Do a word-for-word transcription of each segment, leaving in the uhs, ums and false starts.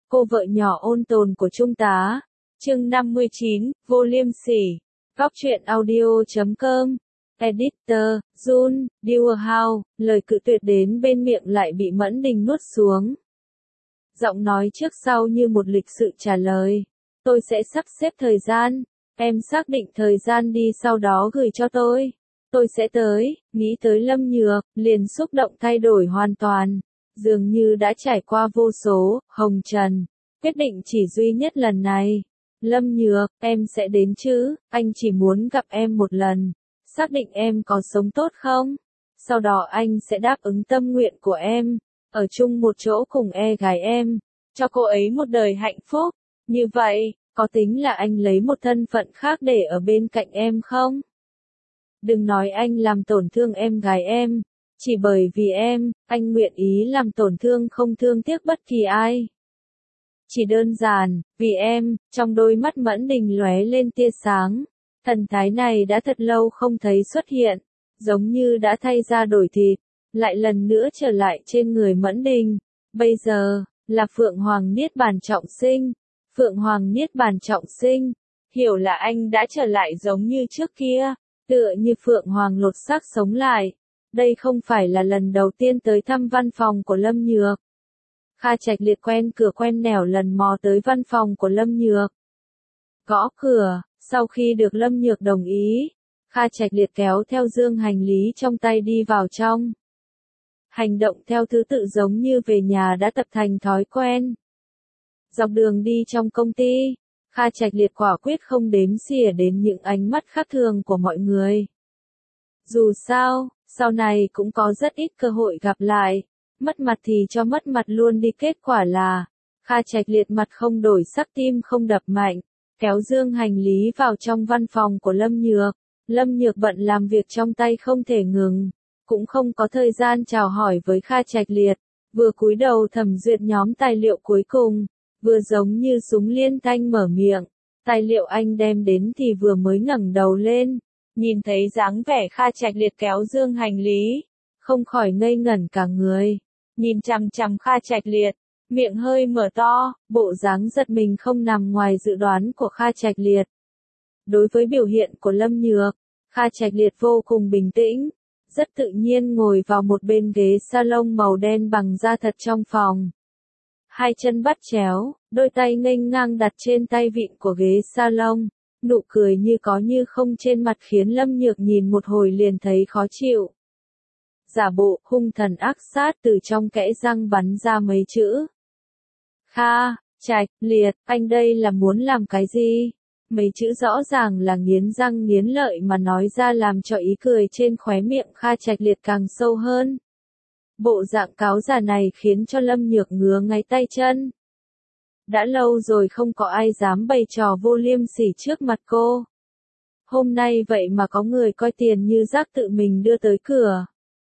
cô vợ nhỏ ôn tồn của Trung tá. Chương năm mươi chín, vô liêm sỉ. Góc truyện audio chấm com. Editor, Jun, Dewar, lời cự tuyệt đến bên miệng lại bị Mẫn Đình nuốt xuống. Giọng nói trước sau như một lịch sự trả lời. Tôi sẽ sắp xếp thời gian, em xác định thời gian đi sau đó gửi cho tôi. Tôi sẽ tới, nghĩ tới Lâm Nhược, liền xúc động thay đổi hoàn toàn. Dường như đã trải qua vô số, hồng trần. Quyết định chỉ duy nhất lần này. Lâm Nhược, em sẽ đến chứ, anh chỉ muốn gặp em một lần. Xác định em có sống tốt không? Sau đó anh sẽ đáp ứng tâm nguyện của em. Ở chung một chỗ cùng e gái em. Cho cô ấy một đời hạnh phúc. Như vậy, có tính là anh lấy một thân phận khác để ở bên cạnh em không? Đừng nói anh làm tổn thương em gái em. Chỉ bởi vì em, anh nguyện ý làm tổn thương không thương tiếc bất kỳ ai. Chỉ đơn giản, vì em, trong đôi mắt Mẫn Đình lóe lên tia sáng. Thần thái này đã thật lâu không thấy xuất hiện, giống như đã thay da đổi thịt, lại lần nữa trở lại trên người Mẫn Đình. Bây giờ, là Phượng Hoàng Niết Bàn trọng sinh. Phượng Hoàng Niết Bàn trọng sinh, hiểu là anh đã trở lại giống như trước kia, tựa như Phượng Hoàng lột xác sống lại. Đây không phải là lần đầu tiên tới thăm văn phòng của Lâm Nhược. Kha Trạch Liệt quen cửa quen nẻo lần mò tới văn phòng của Lâm Nhược. Gõ cửa, sau khi được Lâm Nhược đồng ý, Kha Trạch Liệt kéo theo dương hành lý trong tay đi vào trong. Hành động theo thứ tự giống như về nhà đã tập thành thói quen. Dọc đường đi trong công ty, Kha Trạch Liệt quả quyết không đếm xỉa đến những ánh mắt khác thường của mọi người. Dù sao, sau này cũng có rất ít cơ hội gặp lại, mất mặt thì cho mất mặt luôn đi, kết quả là, Kha Trạch Liệt mặt không đổi sắc tim không đập mạnh, kéo dương hành lý vào trong văn phòng của Lâm Nhược. Lâm Nhược bận làm việc trong tay không thể ngừng, cũng không có thời gian chào hỏi với Kha Trạch Liệt, vừa cúi đầu thẩm duyệt nhóm tài liệu cuối cùng, vừa giống như súng liên thanh mở miệng, tài liệu anh đem đến thì vừa mới ngẩng đầu lên, nhìn thấy dáng vẻ Kha Trạch Liệt kéo dương hành lý, không khỏi ngây ngẩn cả người, nhìn chằm chằm Kha Trạch Liệt, miệng hơi mở to, bộ dáng giật mình không nằm ngoài dự đoán của Kha Trạch Liệt. Đối với biểu hiện của Lâm Nhược, Kha Trạch Liệt vô cùng bình tĩnh, rất tự nhiên ngồi vào một bên ghế salon màu đen bằng da thật trong phòng. Hai chân bắt chéo, đôi tay nghênh ngang đặt trên tay vịn của ghế salon, nụ cười như có như không trên mặt khiến Lâm Nhược nhìn một hồi liền thấy khó chịu. Giả bộ hung thần ác sát từ trong kẽ răng bắn ra mấy chữ. Kha Trạch Liệt, anh đây là muốn làm cái gì? Mấy chữ rõ ràng là nghiến răng nghiến lợi mà nói ra làm cho ý cười trên khóe miệng Kha Trạch Liệt càng sâu hơn. Bộ dạng cáo già này khiến cho Lâm Nhược ngứa ngáy tay chân. Đã lâu rồi không có ai dám bày trò vô liêm sỉ trước mặt cô. Hôm nay vậy mà có người coi tiền như rác tự mình đưa tới cửa.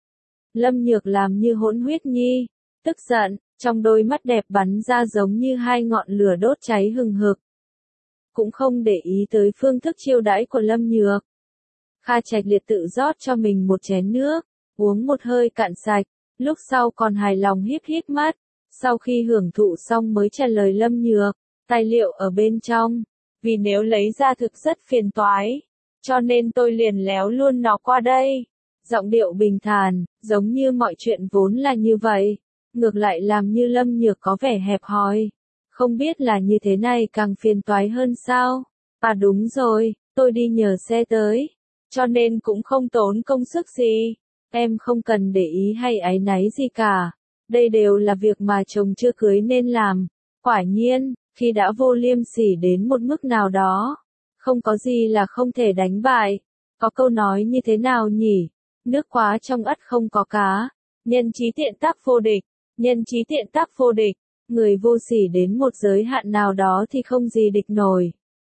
Lâm Nhược làm như hỗn huyết nhi, tức giận, trong đôi mắt đẹp bắn ra giống như hai ngọn lửa đốt cháy hừng hực. Cũng không để ý tới phương thức chiêu đãi của Lâm Nhược. Kha Trạch Liệt tự rót cho mình một chén nước, uống một hơi cạn sạch, lúc sau còn hài lòng híp híp mắt, sau khi hưởng thụ xong mới trả lời Lâm Nhược, tài liệu ở bên trong, vì nếu lấy ra thực rất phiền toái, cho nên tôi liền léo luôn nó qua đây. Giọng điệu bình thản, giống như mọi chuyện vốn là như vậy, ngược lại làm như Lâm Nhược có vẻ hẹp hòi. Không biết là như thế này càng phiền toái hơn sao? À đúng rồi, tôi đi nhờ xe tới, cho nên cũng không tốn công sức gì. Em không cần để ý hay áy náy gì cả. Đây đều là việc mà chồng chưa cưới nên làm. Quả nhiên, khi đã vô liêm sỉ đến một mức nào đó, không có gì là không thể đánh bại. Có câu nói như thế nào nhỉ? Nước quá trong ắt không có cá. Nhân trí tiện tác vô địch. Nhân trí tiện tác vô địch. Người vô sỉ đến một giới hạn nào đó thì không gì địch nổi.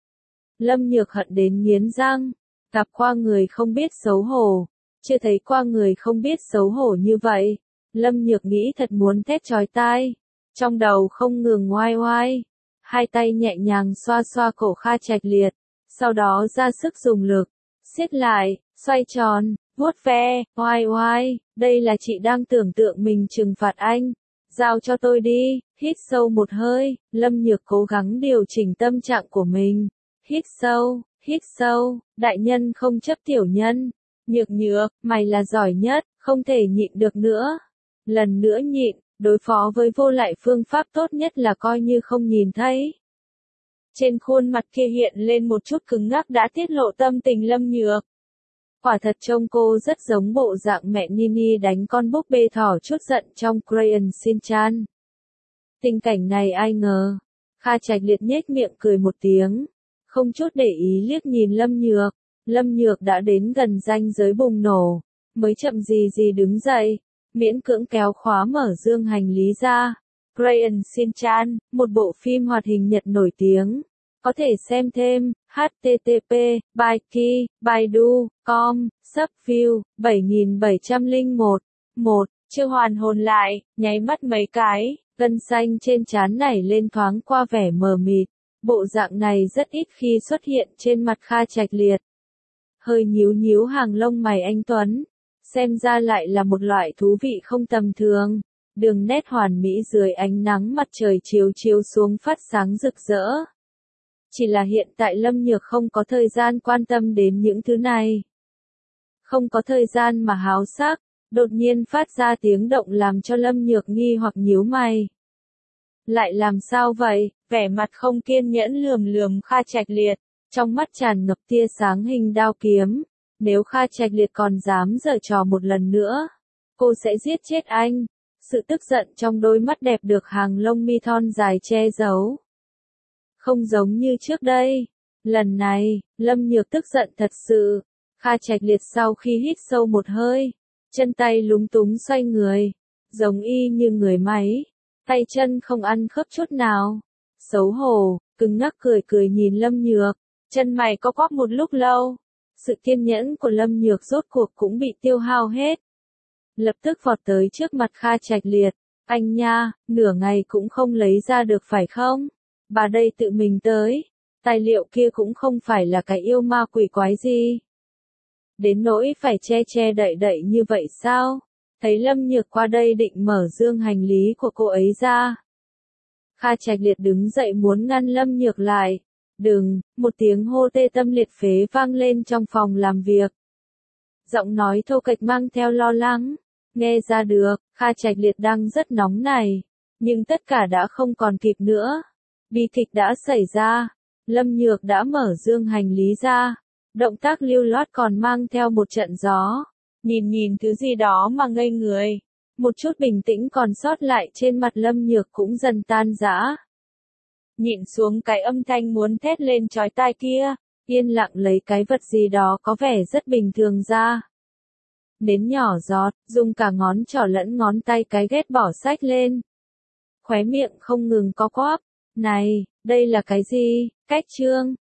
Lâm Nhược hận đến nghiến răng. Gặp qua người không biết xấu hổ. Chưa thấy qua người không biết xấu hổ như vậy. Lâm Nhược nghĩ thật muốn thét chói tai. Trong đầu không ngừng oai oai. Hai tay nhẹ nhàng xoa xoa cổ Kha Trạch Liệt. Sau đó ra sức dùng lực. Siết lại, xoay tròn, vuốt ve, oai oai. Đây là chị đang tưởng tượng mình trừng phạt anh. Giao cho tôi đi, Hít sâu một hơi, Lâm Nhược cố gắng điều chỉnh tâm trạng của mình. Hít sâu, hít sâu, đại nhân không chấp tiểu nhân. Nhược nhược, mày là giỏi nhất, không thể nhịn được nữa. Lần nữa nhịn, đối phó với Vô Lại phương pháp tốt nhất là coi như không nhìn thấy. Trên khuôn mặt kia hiện lên một chút cứng ngắc đã tiết lộ tâm tình Lâm Nhược. Quả thật trông cô rất giống bộ dạng mẹ Nini đánh con búp bê thỏ chút giận trong Crayon Shin-chan. Tình cảnh này ai ngờ. Kha Trạch Liệt nhếch miệng cười một tiếng. Không chút để ý liếc nhìn Lâm Nhược. Lâm Nhược đã đến gần ranh giới bùng nổ. Mới chậm gì gì đứng dậy. Miễn cưỡng kéo khóa mở dương hành lý ra. Crayon Shin-chan, một bộ phim hoạt hình Nhật nổi tiếng. Có thể xem thêm, h t t p, Baiki, Baidu, com, Subview, bảy nghìn bảy trăm lẻ một. một. Chưa hoàn hồn lại, nháy mắt mấy cái, gân xanh trên trán nảy lên thoáng qua vẻ mờ mịt. Bộ dạng này rất ít khi xuất hiện trên mặt Kha Trạch Liệt. Hơi nhíu nhíu hàng lông mày anh Tuấn. Xem ra lại là một loại thú vị không tầm thường. Đường nét hoàn mỹ dưới ánh nắng mặt trời chiếu chiếu xuống phát sáng rực rỡ. Chỉ là hiện tại Lâm Nhược không có thời gian quan tâm đến những thứ này. Không có thời gian mà háo sắc, đột nhiên phát ra tiếng động làm cho Lâm Nhược nghi hoặc nhíu mày. Lại làm sao vậy? Vẻ mặt không kiên nhẫn lườm lườm Kha Trạch Liệt, trong mắt tràn ngập tia sáng hình đao kiếm. Nếu Kha Trạch Liệt còn dám giở trò một lần nữa, cô sẽ giết chết anh. Sự tức giận trong đôi mắt đẹp được hàng lông mi thon dài che giấu. Không giống như trước đây. Lần này, Lâm Nhược tức giận thật sự. Kha Trạch Liệt sau khi hít sâu một hơi, chân tay lúng túng xoay người, giống y như người máy, tay chân không ăn khớp chút nào. Xấu hổ, cứng ngắc cười cười nhìn Lâm Nhược, chân mày co quắp một lúc lâu. Sự kiên nhẫn của Lâm Nhược rốt cuộc cũng bị tiêu hao hết. Lập tức vọt tới trước mặt Kha Trạch Liệt, anh nha, nửa ngày cũng không lấy ra được phải không? Bà đây tự mình tới, tài liệu kia cũng không phải là cái yêu ma quỷ quái gì. Đến nỗi phải che che đậy đậy như vậy sao? Thấy Lâm Nhược qua đây định mở dương hành lý của cô ấy ra. Kha Trạch Liệt đứng dậy muốn ngăn Lâm Nhược lại. Đừng, một tiếng hô tê tâm liệt phế vang lên trong phòng làm việc. Giọng nói thô kệch mang theo lo lắng. Nghe ra được, Kha Trạch Liệt đang rất nóng này. Nhưng tất cả đã không còn kịp nữa. Bi kịch đã xảy ra. Lâm Nhược đã mở dương hành lý ra. Động tác lưu loát còn mang theo một trận gió. Nhìn nhìn thứ gì đó mà ngây người. Một chút bình tĩnh còn sót lại trên mặt Lâm Nhược cũng dần tan rã. Nhịn xuống cái âm thanh muốn thét lên chói tai kia. Yên lặng lấy cái vật gì đó có vẻ rất bình thường ra. Nến nhỏ giọt, dùng cả ngón trỏ lẫn ngón tay cái ghét bỏ xách lên. Khóe miệng không ngừng co quắp. Này, đây là cái gì? Cách trương.